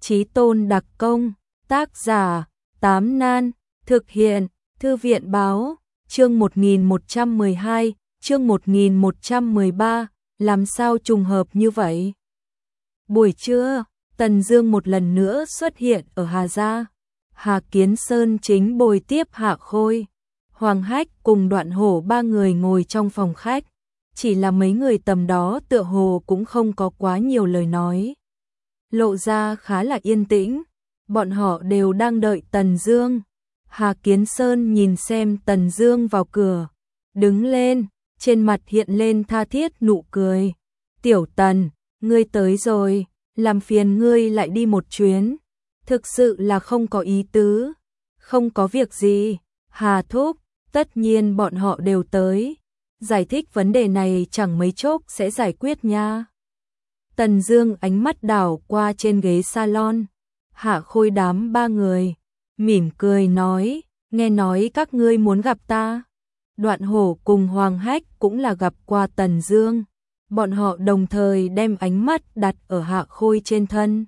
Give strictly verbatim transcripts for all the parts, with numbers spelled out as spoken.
Chí tôn đặc công, tác giả, Tám Nan, thực hiện, Thư viện báo, chương một nghìn một trăm mười hai, chương một nghìn một trăm mười ba, làm sao trùng hợp như vậy? Buổi trưa, Tần Dương một lần nữa xuất hiện ở Hà gia. Hà Kiến Sơn chính bồi tiếp Hạ Khôi, Hoàng Hách cùng Đoạn Hổ ba người ngồi trong phòng khách. Chỉ là mấy người tầm đó tựa hồ cũng không có quá nhiều lời nói, lộ ra khá là yên tĩnh. Bọn họ đều đang đợi Tần Dương. Hà Kiến Sơn nhìn xem Tần Dương vào cửa, đứng lên, trên mặt hiện lên tha thiết nụ cười. "Tiểu Tần, ngươi tới rồi, làm phiền ngươi lại đi một chuyến. Thực sự là không có ý tứ." "Không có việc gì, Hà thúc, tất nhiên bọn họ đều tới. Giải thích vấn đề này chẳng mấy chốc sẽ giải quyết nha." Tần Dương ánh mắt đảo qua trên ghế salon, Hạ Khôi đám ba người, mỉm cười nói, "Nghe nói các ngươi muốn gặp ta." Đoạn Hổ cùng Hoàng Hách cũng là gặp qua Tần Dương. Bọn họ đồng thời đem ánh mắt đặt ở Hạ Khôi trên thân.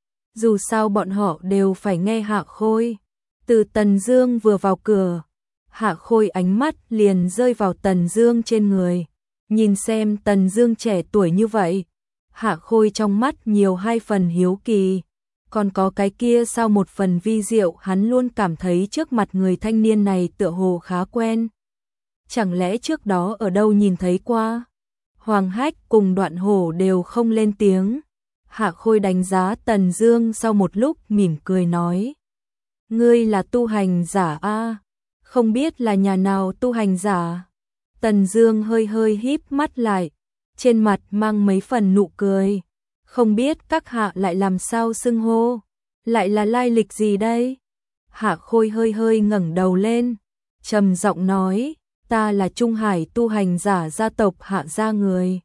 Dù sao bọn họ đều phải nghe Hạ Khôi. Từ Tần Dương vừa vào cửa, Hạ Khôi ánh mắt liền rơi vào Tần Dương trên người. Nhìn xem Tần Dương trẻ tuổi như vậy, Hạ Khôi trong mắt nhiều hai phần hiếu kỳ, còn có cái kia sau một phần vi diệu. Hắn luôn cảm thấy trước mặt người thanh niên này tựa hồ khá quen. Chẳng lẽ trước đó ở đâu nhìn thấy qua? Hoàng Hách cùng Đoạn Hổ đều không lên tiếng. Hạ Khôi đánh giá Tần Dương sau một lúc mỉm cười nói, "Ngươi là tu hành giả a? Không biết là nhà nào tu hành giả?" Tần Dương hơi hơi híp mắt lại, trên mặt mang mấy phần nụ cười. "Không biết các hạ lại làm sao xưng hô, lại là lai lịch gì đây?" Hạ Khôi hơi hơi ngẩng đầu lên, trầm giọng nói, "Ta là Trung Hải tu hành giả gia tộc Hạ gia người.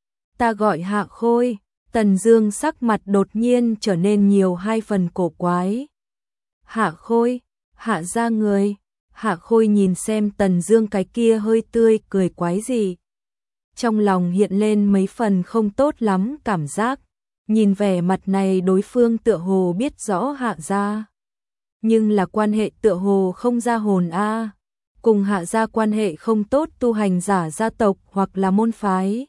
Ta gọi Hạ Khôi." Tần Dương sắc mặt đột nhiên trở nên nhiều hai phần cổ quái. "Hạ Khôi, Hạ gia người?" Hạ Khôi nhìn xem Tần Dương cái kia hơi tươi cười quái gì, trong lòng hiện lên mấy phần không tốt lắm cảm giác. Nhìn vẻ mặt này đối phương tựa hồ biết rõ Hạ gia, nhưng là quan hệ tựa hồ không ra hồn a. Cùng Hạ gia quan hệ không tốt tu hành giả gia tộc hoặc là môn phái.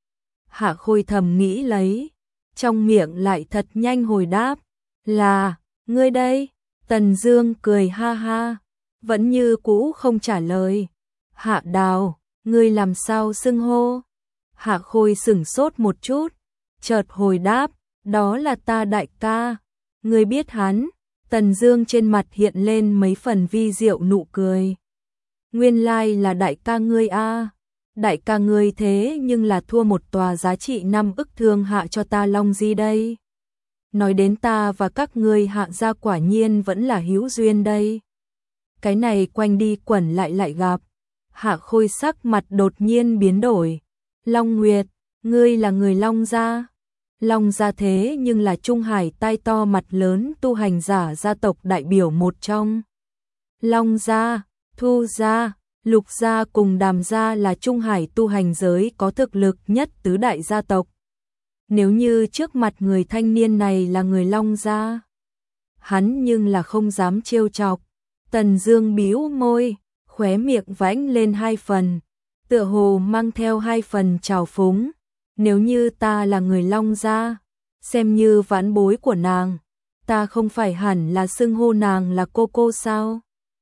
Hạ Khôi thầm nghĩ lấy, trong miệng lại thật nhanh hồi đáp, "Là, ngươi đây." Tần Dương cười ha ha, vẫn như cũ không trả lời. "Hạ Đào, ngươi làm sao xưng hô?" Hạ Khôi sững sốt một chút, chợt hồi đáp, "Đó là ta đại ca." "Ngươi biết hắn?" Tần Dương trên mặt hiện lên mấy phần vi diệu nụ cười. "Nguyên lai là đại ca ngươi a. Đại ca ngươi thế nhưng là thua một tòa giá trị năm ức thương hạ cho ta Long Di đây. Nói đến ta và các ngươi Hạ gia quả nhiên vẫn là hữu duyên đây." Cái này quanh đi quẩn lại lại gặp. Hạ Khôi sắc mặt đột nhiên biến đổi. "Long Nguyệt, ngươi là người Long gia?" Long gia thế nhưng là Trung Hải tai to mặt lớn tu hành giả gia tộc đại biểu một trong. Long gia, Thu gia, Lục gia cùng Đàm gia là Trung Hải tu hành giới có thực lực nhất tứ đại gia tộc. Nếu như trước mặt người thanh niên này là người Long gia, hắn nhưng là không dám trêu chọc. Tần Dương bĩu môi, khóe miệng vãnh lên hai phần, tựa hồ mang theo hai phần trào phúng. "Nếu như ta là người Long gia, xem như vãn bối của nàng, ta không phải hẳn là xưng hô nàng là cô cô sao?"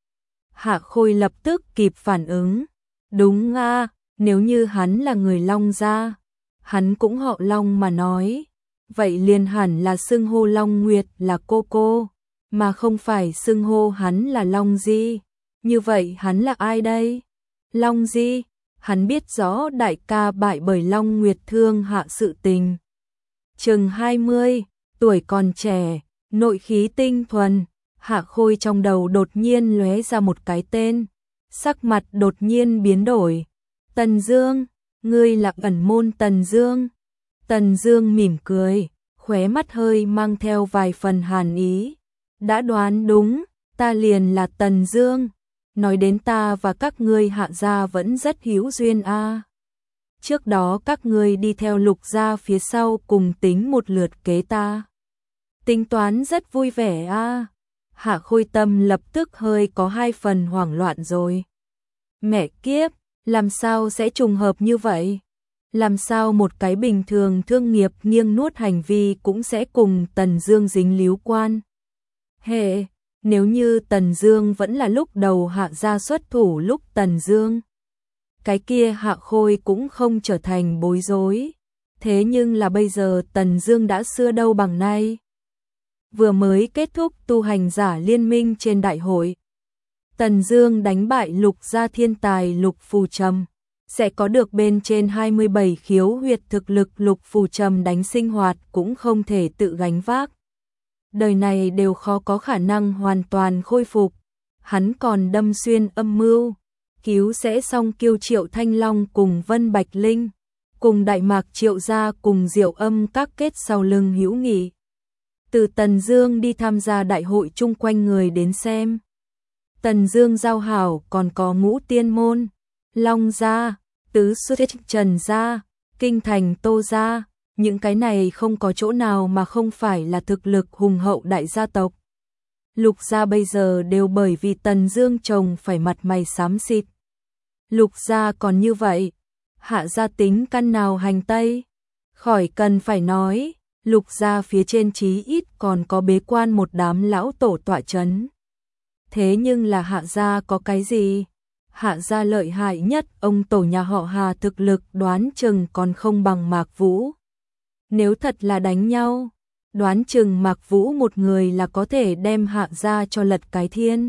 Hạ Khôi lập tức kịp phản ứng, "Đúng a, nếu như hắn là người Long gia, hắn cũng họ Long mà nói, vậy liền hẳn là xưng hô Long Nguyệt là cô cô, mà không phải xưng hô hắn là Long Di. Như vậy hắn là ai đây?" "Long Di?" Hắn biết rõ đại ca bại bởi Long Nguyệt thương hạ sự tình. Chừng hai mươi, tuổi còn trẻ, nội khí tinh thuần. Hạ Khôi trong đầu đột nhiên lóe ra một cái tên, sắc mặt đột nhiên biến đổi. "Tần Dương, ngươi là ẩn môn Tần Dương?" Tần Dương mỉm cười, khóe mắt hơi mang theo vài phần hàn ý. "Đã đoán đúng, ta liền là Tần Dương. Nói đến ta và các ngươi Hạ gia vẫn rất hữu duyên a. Trước đó các ngươi đi theo Lục gia phía sau cùng tính một lượt kế ta. Tính toán rất vui vẻ a. Hạ Khôi tâm lập tức hơi có hai phần hoảng loạn rồi. Mẹ kiếp, làm sao sẽ trùng hợp như vậy? Làm sao một cái bình thường thương nghiệp nghiêng nuốt hành vi cũng sẽ cùng Tần Dương dính líu quan? Hệ, nếu như Tần Dương vẫn là lúc đầu Hạ gia xuất thủ lúc Tần Dương, cái kia Hạ Khôi cũng không trở thành bối rối. Thế nhưng là bây giờ Tần Dương đã xưa đâu bằng nay. Vừa mới kết thúc tu hành giả liên minh trên đại hội, Tần Dương đánh bại Lục gia thiên tài Lục Phù Trầm, sẽ có được bên trên hai mươi bảy khiếu huyệt thực lực. Lục Phù Trầm đánh sinh hoạt cũng không thể tự gánh vác. Đời này đều khó có khả năng hoàn toàn khôi phục. Hắn còn đâm xuyên âm mưu, cứu sẽ xong Kiêu Triệu Thanh Long cùng Vân Bạch Linh, cùng Đại Mạc Triệu gia cùng Diệu Âm các kết sau lưng hữu nghị. Từ Tần Dương đi tham gia đại hội chung quanh người đến xem. Tần Dương giao hảo còn có Ngũ Tiên môn, Long gia, Tứ Xuất Trần gia, Kinh Thành Tô gia, những cái này không có chỗ nào mà không phải là thực lực hùng hậu đại gia tộc. Lục gia bây giờ đều bởi vì Tần Dương chồng phải mặt mày xám xịt. Lục gia còn như vậy, Hạ gia tính căn nào hành tây, khỏi cần phải nói. Lục gia phía trên chí ít còn có bế quan một đám lão tổ tọa chấn. Thế nhưng là Hạ gia có cái gì? Hạ gia lợi hại nhất, ông tổ nhà họ Hà thực lực đoán chừng còn không bằng Mạc Vũ. Nếu thật là đánh nhau, đoán chừng Mạc Vũ một người là có thể đem Hạ gia cho lật cái thiên.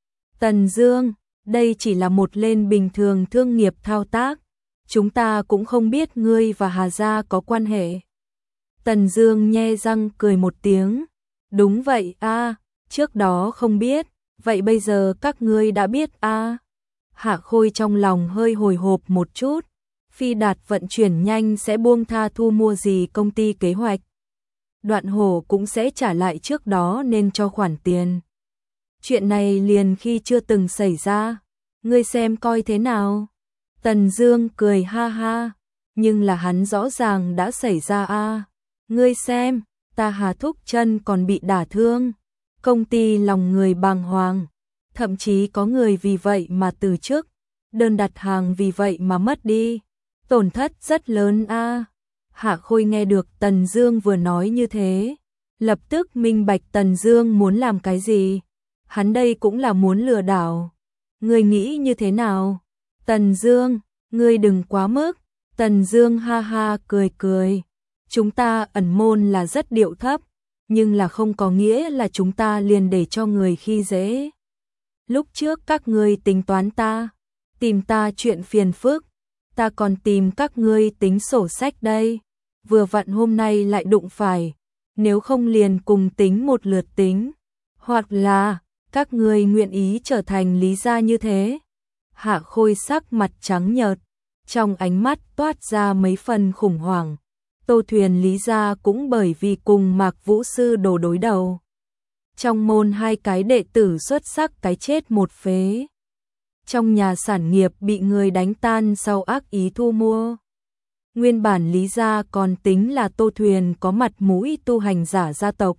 Tần Dương, đây chỉ là một lên bình thường thương nghiệp thao tác, chúng ta cũng không biết ngươi và Hà gia có quan hệ. Tần Dương nhe răng cười một tiếng, đúng vậy a, trước đó không biết, vậy bây giờ các ngươi đã biết a. Hạ Khôi trong lòng hơi hồi hộp một chút, Phi Đạt vận chuyển nhanh sẽ buông tha thu mua gì công ty kế hoạch. Đoạn Hổ cũng sẽ trả lại trước đó nên cho khoản tiền. Chuyện này liền khi chưa từng xảy ra, ngươi xem coi thế nào. Tần Dương cười ha ha, nhưng là hắn rõ ràng đã xảy ra a. Ngươi xem, ta Hà thúc chân còn bị đả thương, công ty lòng người bàng hoàng, thậm chí có người vì vậy mà từ chức, đơn đặt hàng vì vậy mà mất đi, tổn thất rất lớn a. Hạ Khôi nghe được Tần Dương vừa nói như thế, lập tức minh bạch Tần Dương muốn làm cái gì, hắn đây cũng là muốn lừa đảo. Ngươi nghĩ như thế nào? Tần Dương, ngươi đừng quá mức. Tần Dương ha ha cười cười. Chúng ta ẩn môn là rất điệu thấp, nhưng là không có nghĩa là chúng ta liền để cho người khi dễ. Lúc trước các ngươi tính toán ta, tìm ta chuyện phiền phức, ta còn tìm các ngươi tính sổ sách đây, vừa vặn hôm nay lại đụng phải, nếu không liền cùng tính một lượt tính, hoặc là các ngươi nguyện ý trở thành Lý gia như thế. Hạ Khôi sắc mặt trắng nhợt, trong ánh mắt toát ra mấy phần khủng hoảng. Tô Thuyền Lý gia cũng bởi vì cùng Mạc Vũ sư đồ đối đầu. Trong môn hai cái đệ tử xuất sắc cái chết một phế. Trong nhà sản nghiệp bị người đánh tan sau ác ý thu mua. Nguyên bản Lý gia còn tính là Tô Thuyền có mặt mũi tu hành giả gia tộc.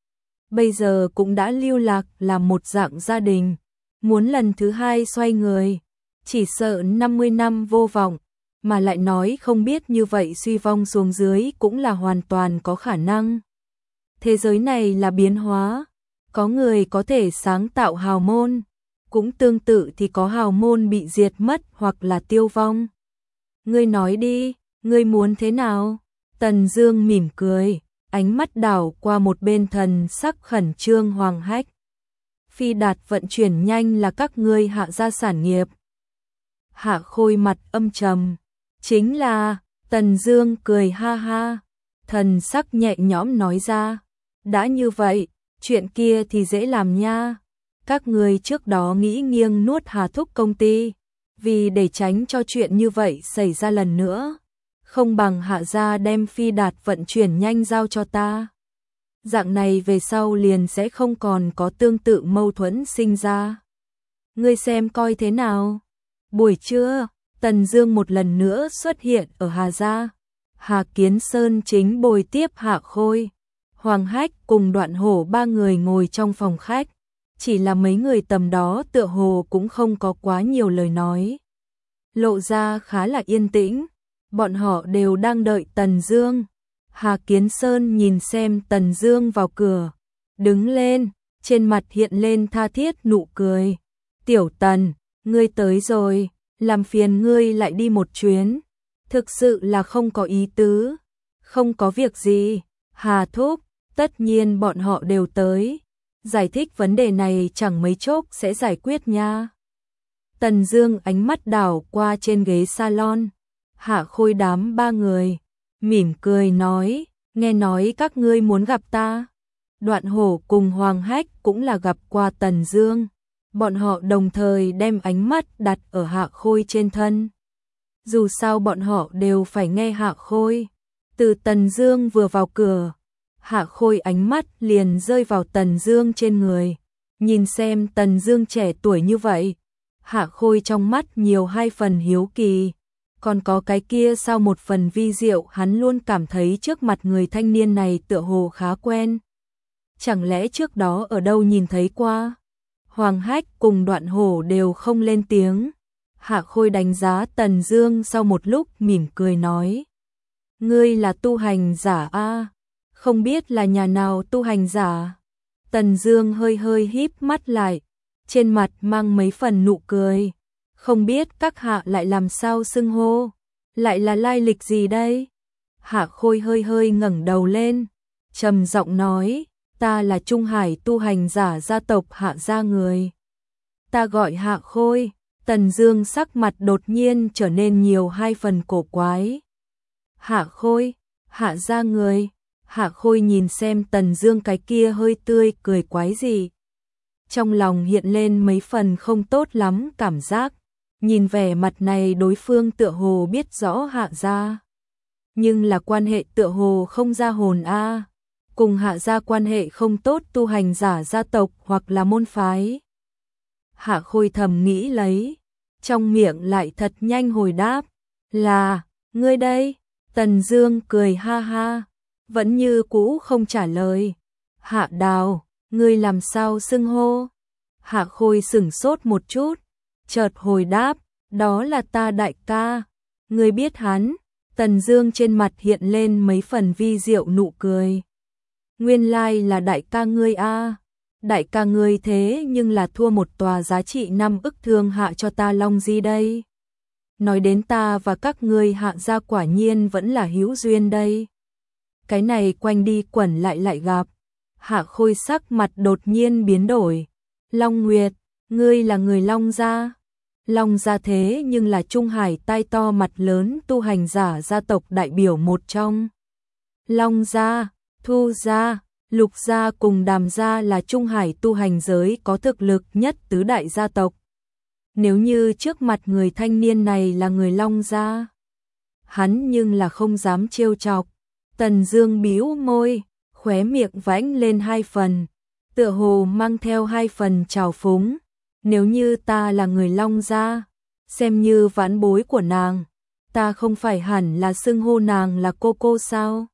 Bây giờ cũng đã lưu lạc làm một dạng gia đình. Muốn lần thứ hai xoay người, chỉ sợ năm mươi năm vô vọng. Mà lại nói không biết như vậy suy vong xuống dưới cũng là hoàn toàn có khả năng. Thế giới này là biến hóa, có người có thể sáng tạo hào môn, cũng tương tự thì có hào môn bị diệt mất hoặc là tiêu vong. Ngươi nói đi, ngươi muốn thế nào? Tần Dương mỉm cười, ánh mắt đảo qua một bên thần sắc khẩn trương Hoàng Hách. Phi Đạt vận chuyển nhanh là các ngươi Hạ gia sản nghiệp. Hạ Khôi mặt âm trầm. Chính là, Tần Dương cười ha ha, thần sắc nhẹ nhõm nói ra, đã như vậy, chuyện kia thì dễ làm nha. Các người trước đó nghĩ nghiêng nuốt Hà thúc công ty, vì để tránh cho chuyện như vậy xảy ra lần nữa, không bằng Hạ gia đem Phi Đạt vận chuyển nhanh giao cho ta. Dạng này về sau liền sẽ không còn có tương tự mâu thuẫn sinh ra. Ngươi xem coi thế nào. Buổi trưa, Tần Dương một lần nữa xuất hiện ở Hà gia. Hà Kiến Sơn chính bồi tiếp Hạ Khôi. Hoàng Hách cùng Đoạn Hổ ba người ngồi trong phòng khách, chỉ là mấy người tầm đó tựa hồ cũng không có quá nhiều lời nói. Lộ ra khá là yên tĩnh, bọn họ đều đang đợi Tần Dương. Hà Kiến Sơn nhìn xem Tần Dương vào cửa, đứng lên, trên mặt hiện lên tha thiết nụ cười. Tiểu Tần, ngươi tới rồi, làm phiền ngươi lại đi một chuyến. Thực sự là không có ý tứ. Không có việc gì, Hà thúc, tất nhiên bọn họ đều tới. Giải thích vấn đề này chẳng mấy chốc sẽ giải quyết nha. Tần Dương ánh mắt đảo qua trên ghế salon, Hạ Khôi đám ba người, mỉm cười nói, nghe nói các ngươi muốn gặp ta. Đoạn Hổ cùng Hoàng Hách cũng là gặp qua Tần Dương, bọn họ đồng thời đem ánh mắt đặt ở Hạ Khôi trên thân. Dù sao bọn họ đều phải nghe Hạ Khôi. Từ Tần Dương vừa vào cửa, Hạ Khôi ánh mắt liền rơi vào Tần Dương trên người. Nhìn xem Tần Dương trẻ tuổi như vậy, Hạ Khôi trong mắt nhiều hai phần hiếu kỳ, còn có cái kia sau một phần vi diệu, hắn luôn cảm thấy trước mặt người thanh niên này tựa hồ khá quen. Chẳng lẽ trước đó ở đâu nhìn thấy qua? Hoàng Hách cùng Đoạn Hổ đều không lên tiếng. Hạ Khôi đánh giá Tần Dương sau một lúc mỉm cười nói, ngươi là tu hành giả a? Không biết là nhà nào tu hành giả? Tần Dương hơi hơi híp mắt lại, trên mặt mang mấy phần nụ cười. Không biết các hạ lại làm sao xưng hô, lại là lai lịch gì đây? Hạ Khôi hơi hơi ngẩng đầu lên, trầm giọng nói, ta là Trung Hải tu hành giả gia tộc Hạ gia người. Ta gọi Hạ Khôi. Tần Dương sắc mặt đột nhiên trở nên nhiều hai phần cổ quái. Hạ Khôi, Hạ gia người. Hạ Khôi nhìn xem Tần Dương cái kia hơi tươi cười quái gì, trong lòng hiện lên mấy phần không tốt lắm cảm giác. Nhìn vẻ mặt này đối phương tựa hồ biết rõ Hạ gia, nhưng là quan hệ tựa hồ không ra hồn a. Cùng Hạ gia quan hệ không tốt tu hành giả gia tộc hoặc là môn phái. Hạ Khôi thầm nghĩ lấy, trong miệng lại thật nhanh hồi đáp, là, ngươi đây. Tần Dương cười ha ha, vẫn như cũ không trả lời. Hạ Đào, ngươi làm sao xưng hô? Hạ Khôi sững sốt một chút, chợt hồi đáp, đó là ta đại ca. Ngươi biết hắn? Tần Dương trên mặt hiện lên mấy phần vi diệu nụ cười. Nguyên lai là đại ca ngươi a. Đại ca ngươi thế nhưng là thua một tòa giá trị năm ức thương hạ cho ta Long Di đây. Nói đến ta và các ngươi Hạ gia quả nhiên vẫn là hữu duyên đây. Cái này quanh đi quẩn lại lại gặp. Hạ Khôi sắc mặt đột nhiên biến đổi. Long Nguyệt, ngươi là người Long gia. Long gia thế nhưng là Trung Hải tai to mặt lớn tu hành giả gia tộc đại biểu một trong. Long gia, Thu gia, Lục gia cùng Đàm gia là Trung Hải tu hành giới có thực lực nhất tứ đại gia tộc. Nếu như trước mặt người thanh niên này là người Long gia, hắn nhưng là không dám trêu chọc. Tần Dương bĩu môi, khóe miệng vãnh lên hai phần, tựa hồ mang theo hai phần trào phúng. Nếu như ta là người Long gia, xem như vãn bối của nàng, ta không phải hẳn là xưng hô nàng là cô cô sao?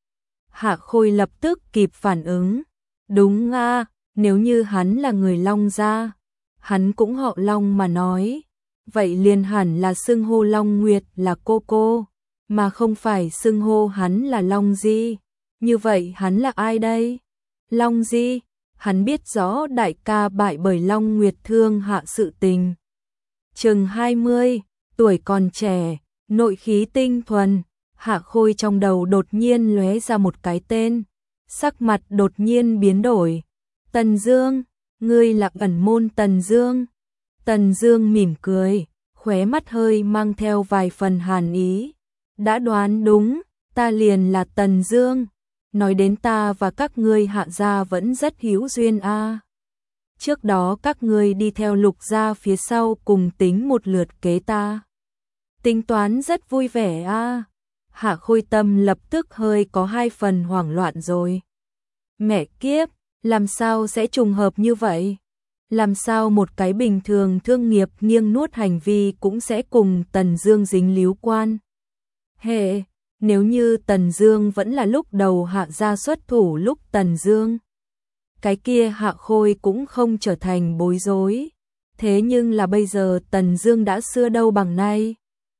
Hạ Khôi lập tức kịp phản ứng. Đúng a, nếu như hắn là người Long gia, hắn cũng họ Long mà nói, vậy liền hẳn là xưng hô Long Nguyệt là cô cô, mà không phải xưng hô hắn là Long Di. Như vậy hắn là ai đây? Long Di, hắn biết rõ đại ca bại bởi Long Nguyệt thương hạ sự tình. Chừng hai mươi, tuổi còn trẻ, nội khí tinh thuần. Hạ Khôi trong đầu đột nhiên lóe ra một cái tên, sắc mặt đột nhiên biến đổi. Tần Dương, ngươi là ẩn môn Tần Dương. Tần Dương mỉm cười, khóe mắt hơi mang theo vài phần hàn ý. Đã đoán đúng, ta liền là Tần Dương. Nói đến ta và các ngươi Hạ gia vẫn rất hữu duyên a. Trước đó các ngươi đi theo Lục gia phía sau cùng tính một lượt kế ta. Tính toán rất vui vẻ a. Hạ Khôi tâm lập tức hơi có hai phần hoảng loạn rồi. Mẹ kiếp, làm sao sẽ trùng hợp như vậy? Làm sao một cái bình thường thương nghiệp nghiêng nuốt hành vi cũng sẽ cùng Tần Dương dính líu quan hệ? Nếu như Tần Dương vẫn là lúc đầu Hạ gia xuất thủ lúc Tần Dương, cái kia Hạ Khôi cũng không trở thành bối rối. Thế nhưng là bây giờ Tần Dương đã xưa đâu bằng nay.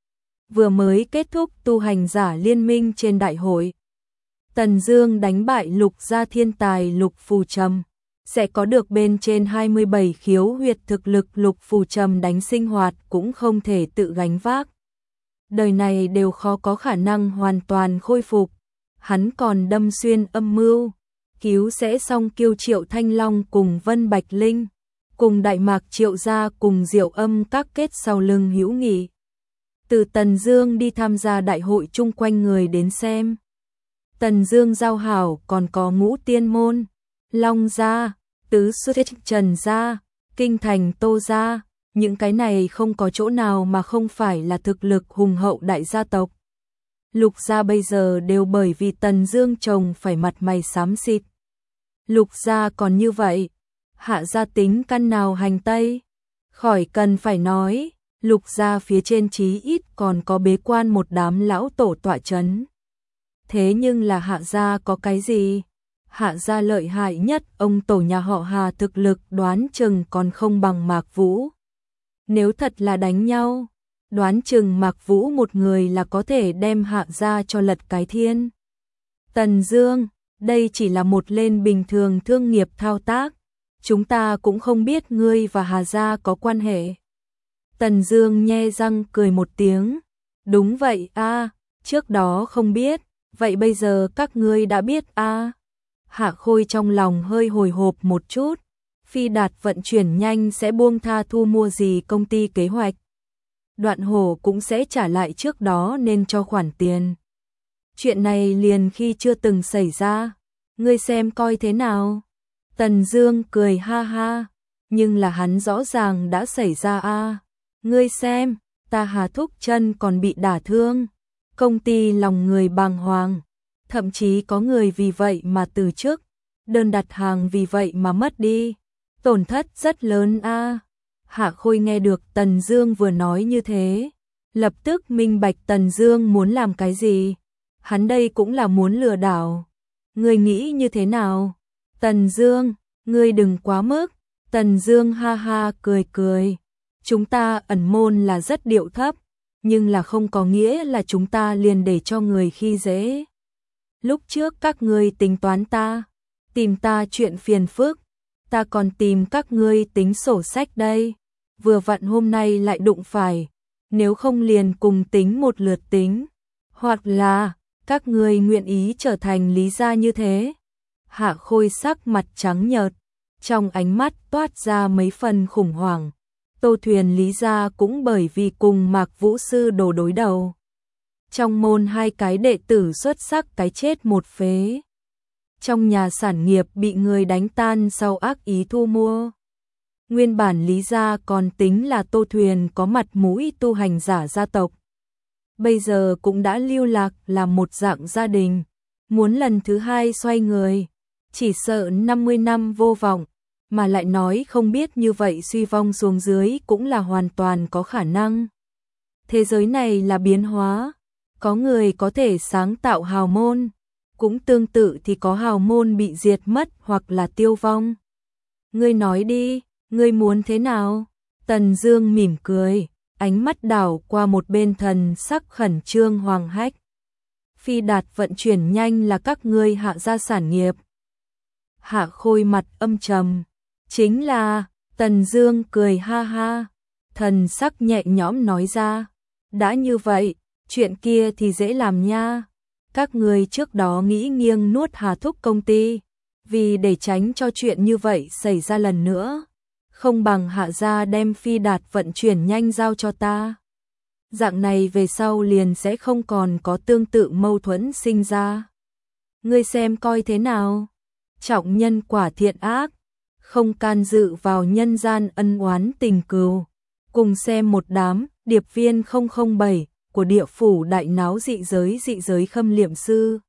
Vừa mới kết thúc tu hành giả liên minh trên đại hội, Tần Dương đánh bại Lục gia thiên tài Lục Phù Trầm, sẽ có được bên trên hai mươi bảy khiếu huyệt thực lực. Lục Phù Trầm đánh sinh hoạt cũng không thể tự gánh vác, đời này đều khó có khả năng hoàn toàn khôi phục. Hắn còn đâm xuyên âm mưu, cứu sẽ xong Kiêu Triệu Thanh Long cùng Vân Bạch Linh, cùng Đại Mạc Triệu gia cùng Diệu Âm các kết sau lưng hữu nghị. Từ Tần Dương đi tham gia đại hội chung quanh người đến xem, Tần Dương giao hảo còn có Ngũ Tiên môn, Long gia, Tứ Xuất Trần gia, Kinh Thành Tô gia, những cái này không có chỗ nào mà không phải là thực lực hùng hậu đại gia tộc. Lục gia bây giờ đều bởi vì Tần Dương chồng phải mặt mày xám xịt. Lục gia còn như vậy, Hạ gia tính căn nào hành tây, khỏi cần phải nói. Lục gia phía trên chí ít còn có bế quan một đám lão tổ tọa chấn. Thế nhưng là Hạ gia có cái gì? Hạ gia lợi hại nhất, ông tổ nhà họ Hà thực lực đoán chừng còn không bằng Mạc Vũ. Nếu thật là đánh nhau, đoán chừng Mạc Vũ một người là có thể đem Hạ gia cho lật cái thiên. Tần Dương, đây chỉ là một lên bình thường thương nghiệp thao tác, chúng ta cũng không biết ngươi và Hà gia có quan hệ. Tần Dương nhe răng cười một tiếng, đúng vậy a, à, trước đó không biết, vậy bây giờ các ngươi đã biết a. À. Hạ Khôi trong lòng hơi hồi hộp một chút, Phi Đạt vận chuyển nhanh sẽ buông tha thu mua gì công ty kế hoạch. Đoạn Hổ cũng sẽ trả lại trước đó nên cho khoản tiền. Chuyện này liền khi chưa từng xảy ra, ngươi xem coi thế nào. Tần Dương cười ha ha, nhưng là hắn rõ ràng đã xảy ra a. À. Ngươi xem, ta Hà thúc chân còn bị đả thương, công ty lòng người bàng hoàng, thậm chí có người vì vậy mà từ chức, đơn đặt hàng vì vậy mà mất đi, tổn thất rất lớn a. À. Hạ Khôi nghe được Tần Dương vừa nói như thế, lập tức minh bạch Tần Dương muốn làm cái gì, hắn đây cũng là muốn lừa đảo. Ngươi nghĩ như thế nào? Tần Dương, ngươi đừng quá mức. Tần Dương ha ha cười cười. Chúng ta ẩn môn là rất điệu thấp, nhưng là không có nghĩa là chúng ta liền để cho người khi dễ. Lúc trước các ngươi tính toán ta, tìm ta chuyện phiền phức, ta còn tìm các ngươi tính sổ sách đây. Vừa vặn hôm nay lại đụng phải, nếu không liền cùng tính một lượt tính, hoặc là các ngươi nguyện ý trở thành Lý gia như thế. Hạ Khôi sắc mặt trắng nhợt, trong ánh mắt toát ra mấy phần khủng hoảng. Tô Thuyền Lý gia cũng bởi vì cùng Mạc Vũ sư đồ đối đầu. Trong môn hai cái đệ tử xuất sắc cái chết một phế. Trong nhà sản nghiệp bị người đánh tan sau ác ý thu mua. Nguyên bản Lý gia còn tính là Tô Thuyền có mặt mũi tu hành giả gia tộc. Bây giờ cũng đã lưu lạc làm một dạng gia đình. Muốn lần thứ hai xoay người, chỉ sợ năm mươi năm vô vọng. Mà lại nói không biết như vậy suy vong xuống dưới cũng là hoàn toàn có khả năng. Thế giới này là biến hóa, có người có thể sáng tạo hào môn, cũng tương tự thì có hào môn bị diệt mất hoặc là tiêu vong. Ngươi nói đi, ngươi muốn thế nào? Tần Dương mỉm cười, ánh mắt đảo qua một bên thần sắc khẩn trương Hoàng Hách. Phi Đạt vận chuyển nhanh là các ngươi Hạ gia sản nghiệp. Hạ Khôi mặt âm trầm. Chính là, Tần Dương cười ha ha, thần sắc nhẹ nhõm nói ra, đã như vậy, chuyện kia thì dễ làm nha. Các người trước đó nghĩ nghiêng nuốt Hà thúc công ty, vì để tránh cho chuyện như vậy xảy ra lần nữa, không bằng Hạ gia đem Phi Đạt vận chuyển nhanh giao cho ta. Dạng này về sau liền sẽ không còn có tương tự mâu thuẫn sinh ra. Ngươi xem coi thế nào? Trọng nhân quả thiện ác, không can dự vào nhân gian ân oán tình cừu. Cùng xem một đám điệp viên không không bảy của địa phủ đại náo dị giới dị giới khâm liệm sư.